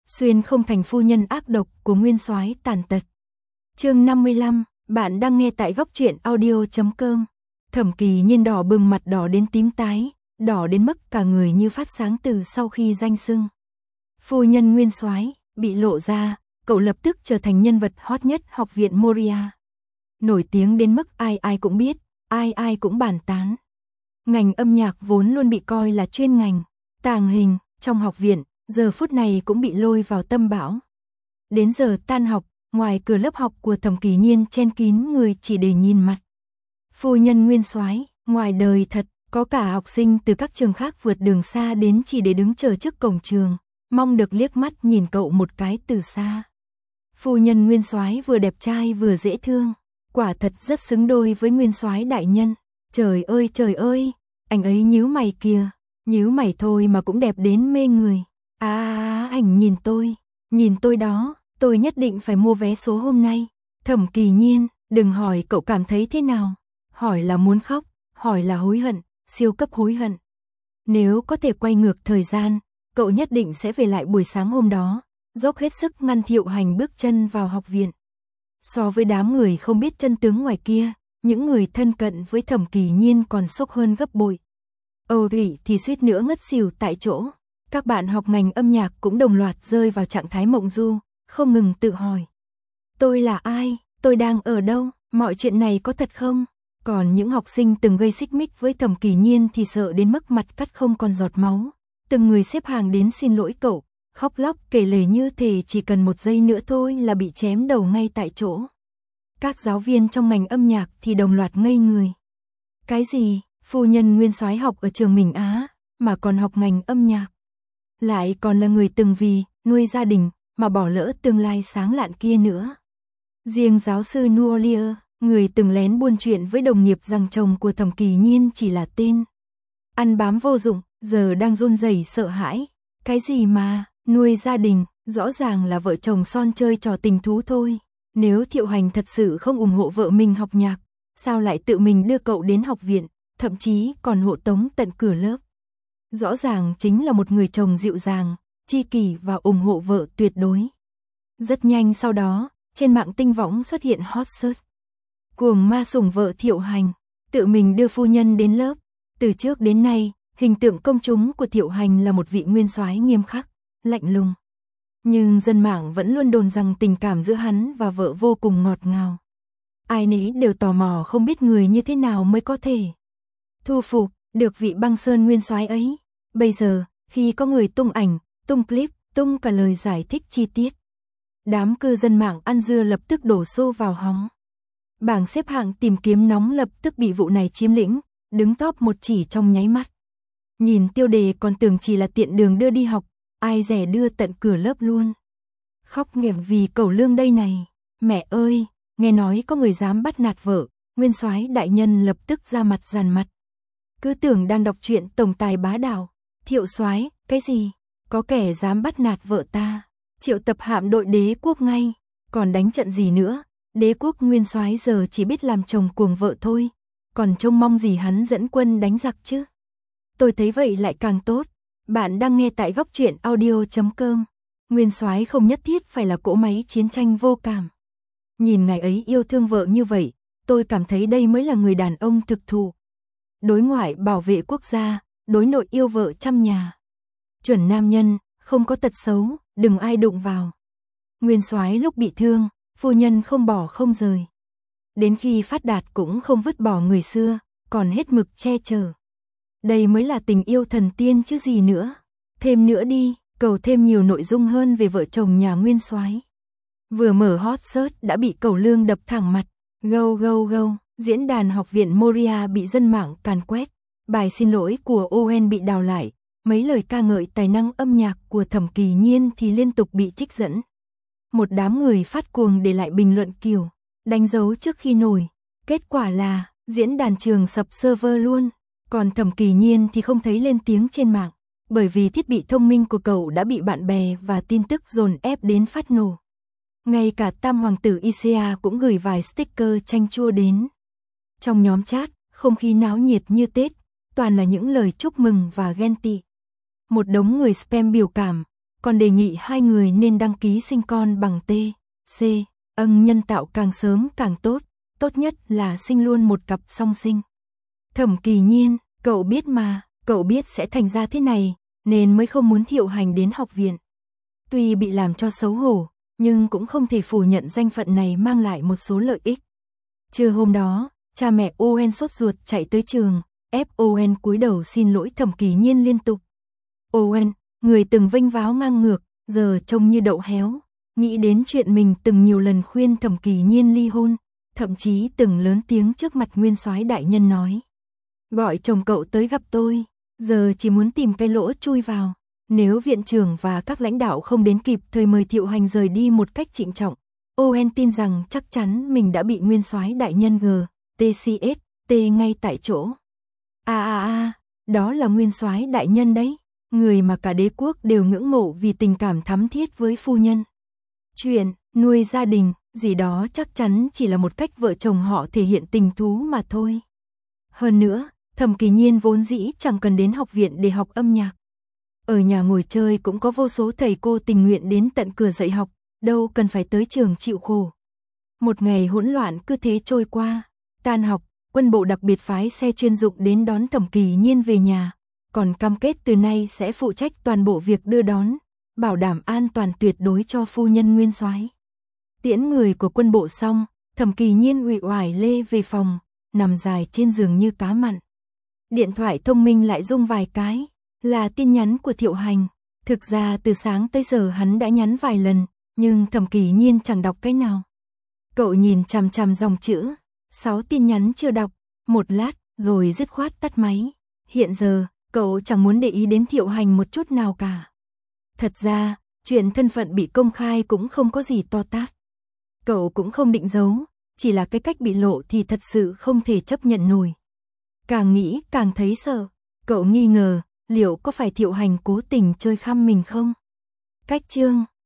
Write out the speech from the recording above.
Xuyên không thành phu nhân ác độc của nguyên soái tàn tật. Chương 55, bạn đang nghe tại góc truyện audio.com. Thẩm Kỳ Nhiên đỏ bừng mặt, đỏ đến tím tái, đỏ đến mức cả người như phát sáng từ sau khi danh xưng phu nhân nguyên soái bị lộ ra, cậu lập tức trở thành nhân vật hot nhất học viện Moria. Nổi tiếng đến mức ai ai cũng biết, ai ai cũng bàn tán. Ngành âm nhạc vốn luôn bị coi là chuyên ngành tàng hình trong học viện, giờ phút này cũng bị lôi vào tâm bão. Đến giờ tan học, ngoài cửa lớp học của Thẩm Kỳ Nhiên chen kín người chỉ để nhìn mặt phu nhân nguyên soái. Ngoài đời thật, có cả học sinh từ các trường khác vượt đường xa đến chỉ để đứng chờ trước cổng trường, mong được liếc mắt nhìn cậu một cái từ xa. Phu nhân nguyên soái vừa đẹp trai vừa dễ thương, quả thật rất xứng đôi với nguyên soái đại nhân. Trời ơi, anh ấy nhíu mày kìa, nhíu mày thôi mà cũng đẹp đến mê người. Ảnh nhìn tôi đó, tôi nhất định phải mua vé số hôm nay. Thẩm Kỳ Nhiên, đừng hỏi cậu cảm thấy thế nào, hỏi là muốn khóc, hỏi là hối hận, siêu cấp hối hận. Nếu có thể quay ngược thời gian, cậu nhất định sẽ về lại buổi sáng hôm đó, dốc hết sức ngăn Thiệu Hành bước chân vào học viện. So với đám người không biết chân tướng ngoài kia, những người thân cận với Thẩm Kỳ Nhiên còn sốc hơn gấp bội. Âu Thủy thì suýt nữa ngất xỉu tại chỗ. Các bạn học ngành âm nhạc cũng đồng loạt rơi vào trạng thái mộng du, không ngừng tự hỏi. Tôi là ai? Tôi đang ở đâu? Mọi chuyện này có thật không? Còn những học sinh từng gây xích mích với Thẩm Kỳ Nhiên thì sợ đến mức mặt cắt không còn giọt máu. Từng người xếp hàng đến xin lỗi cậu, khóc lóc kể lể như thể chỉ cần một giây nữa thôi là bị chém đầu ngay tại chỗ. Các giáo viên trong ngành âm nhạc thì đồng loạt ngây người. Cái gì? Phu nhân nguyên soái học ở trường mình Á, mà còn học ngành âm nhạc. Lại còn là người từng vì nuôi gia đình mà bỏ lỡ tương lai sáng lạn kia nữa. Riêng giáo sư Nuolier, người từng lén buôn chuyện với đồng nghiệp rằng chồng của Thẩm Kỳ Nhiên chỉ là tên ăn bám vô dụng, giờ đang run rẩy sợ hãi. Cái gì mà nuôi gia đình, rõ ràng là vợ chồng son chơi trò tình thú thôi. Nếu Thiệu Hành thật sự không ủng hộ vợ mình học nhạc, sao lại tự mình đưa cậu đến học viện, thậm chí còn hộ tống tận cửa lớp. Rõ ràng chính là một người chồng dịu dàng, tri kỷ và ủng hộ vợ tuyệt đối. Rất nhanh sau đó, trên mạng tinh võng xuất hiện hot search. Cuồng ma sủng vợ Thiệu Hành, tự mình đưa phu nhân đến lớp. Từ trước đến nay, hình tượng công chúng của Thiệu Hành là một vị nguyên soái nghiêm khắc, lạnh lùng. Nhưng dân mạng vẫn luôn đồn rằng tình cảm giữa hắn và vợ vô cùng ngọt ngào. Ai nấy đều tò mò không biết người như thế nào mới có thể thu phục được vị băng sơn nguyên soái ấy. Bây giờ, khi có người tung ảnh, tung clip, tung cả lời giải thích chi tiết, đám cư dân mạng ăn dưa lập tức đổ xô vào hóng. Bảng xếp hạng tìm kiếm nóng lập tức bị vụ này chiếm lĩnh, đứng top 1 chỉ trong nháy mắt. Nhìn tiêu đề còn tưởng chỉ là tiện đường đưa đi học, ai dè đưa tận cửa lớp luôn. Khóc nghẹn vì cẩu lương đây này. Mẹ ơi, nghe nói có người dám bắt nạt vợ, nguyên soái đại nhân lập tức ra mặt dàn mặt. Cứ tưởng đang đọc truyện tổng tài bá đạo. Thiệu soái, cái gì? Có kẻ dám bắt nạt vợ ta, triệu tập hạm đội đế quốc ngay. Còn đánh trận gì nữa? Đế quốc nguyên soái giờ chỉ biết làm chồng cuồng vợ thôi, còn trông mong gì hắn dẫn quân đánh giặc chứ? Tôi thấy vậy lại càng tốt. Bạn đang nghe tại góc truyện audio.com. Nguyên soái không nhất thiết phải là cỗ máy chiến tranh vô cảm. Nhìn ngài ấy yêu thương vợ như vậy, tôi cảm thấy đây mới là người đàn ông thực thụ. Đối ngoại bảo vệ quốc gia, đối nội yêu vợ chăm nhà. Chuẩn nam nhân, không có tật xấu, đừng ai đụng vào. Nguyên soái lúc bị thương, phu nhân không bỏ không rời. Đến khi phát đạt cũng không vứt bỏ người xưa, còn hết mực che chở. Đây mới là tình yêu thần tiên chứ gì nữa. Thêm nữa đi, cầu thêm nhiều nội dung hơn về vợ chồng nhà nguyên soái. Vừa mở hot search đã bị cẩu lương đập thẳng mặt. Go. Diễn đàn học viện Moria bị dân mạng càn quét. Bài xin lỗi của Owen bị đào lại. Mấy lời ca ngợi tài năng âm nhạc của Thẩm Kỳ Nhiên thì liên tục bị trích dẫn. Một đám người phát cuồng để lại bình luận kiểu đánh dấu trước khi nổi. Kết quả là diễn đàn trường sập server luôn. Còn Thẩm Kỳ Nhiên thì không thấy lên tiếng trên mạng, bởi vì thiết bị thông minh của cậu đã bị bạn bè và tin tức dồn ép đến phát nổ. Ngay cả tam hoàng tử Isaiah cũng gửi vài sticker chanh chua đến. Trong nhóm chat, không khí náo nhiệt như Tết, toàn là những lời chúc mừng và ghen tị. Một đống người spam biểu cảm, còn đề nghị hai người nên đăng ký sinh con bằng T.C. ưng nhân tạo càng sớm càng tốt, tốt nhất là sinh luôn một cặp song sinh. Thẩm Kỳ Nhiên, cậu biết mà, cậu biết sẽ thành ra thế này, nên mới không muốn Thiệu Hành đến học viện. Tuy bị làm cho xấu hổ, nhưng cũng không thể phủ nhận danh phận này mang lại một số lợi ích. Trưa hôm đó, cha mẹ Owen sốt ruột chạy tới trường, ép Owen cúi đầu xin lỗi Thẩm Kỳ Nhiên liên tục. Owen, người từng vênh váo ngang ngược, giờ trông như đậu héo, nghĩ đến chuyện mình từng nhiều lần khuyên Thẩm Kỳ Nhiên ly hôn, thậm chí từng lớn tiếng trước mặt nguyên soái đại nhân nói: gọi chồng cậu tới gặp tôi, giờ chỉ muốn tìm cái lỗ chui vào. Nếu viện trưởng và các lãnh đạo không đến kịp thời mời Thiệu Hành rời đi một cách trịnh trọng, Owen tin rằng chắc chắn mình đã bị nguyên soái đại nhân T ngay tại chỗ. Đó là nguyên soái đại nhân đấy, người mà cả đế quốc đều ngưỡng mộ vì tình cảm thắm thiết với phu nhân. Chuyện nuôi gia đình gì đó chắc chắn chỉ là một cách vợ chồng họ thể hiện tình thú mà thôi. Hơn nữa, Thẩm Kỳ Nhiên vốn dĩ chẳng cần đến học viện để học âm nhạc. Ở nhà ngồi chơi cũng có vô số thầy cô tình nguyện đến tận cửa dạy học, đâu cần phải tới trường chịu khổ. Một ngày hỗn loạn cứ thế trôi qua, tan học, quân bộ đặc biệt phái xe chuyên dụng đến đón Thẩm Kỳ Nhiên về nhà, còn cam kết từ nay sẽ phụ trách toàn bộ việc đưa đón, bảo đảm an toàn tuyệt đối cho phu nhân nguyên soái. Tiễn người của quân bộ xong, Thẩm Kỳ Nhiên uể oải lê về phòng, nằm dài trên giường như cá mặn. Điện thoại thông minh lại rung vài cái, là tin nhắn của Thiệu Hành. Thực ra từ sáng tới giờ hắn đã nhắn vài lần, nhưng Thẩm Kỳ Nhiên chẳng đọc cái nào. Cậu nhìn chằm chằm dòng chữ, 6 tin nhắn chưa đọc, một lát, rồi dứt khoát tắt máy. Hiện giờ, cậu chẳng muốn để ý đến Thiệu Hành một chút nào cả. Thật ra, chuyện thân phận bị công khai cũng không có gì to tát. Cậu cũng không định giấu, chỉ là cái cách bị lộ thì thật sự không thể chấp nhận nổi. Càng nghĩ càng thấy sợ, cậu nghi ngờ, liệu có phải Thiệu Hành cố tình chơi khăm mình không? Cách chương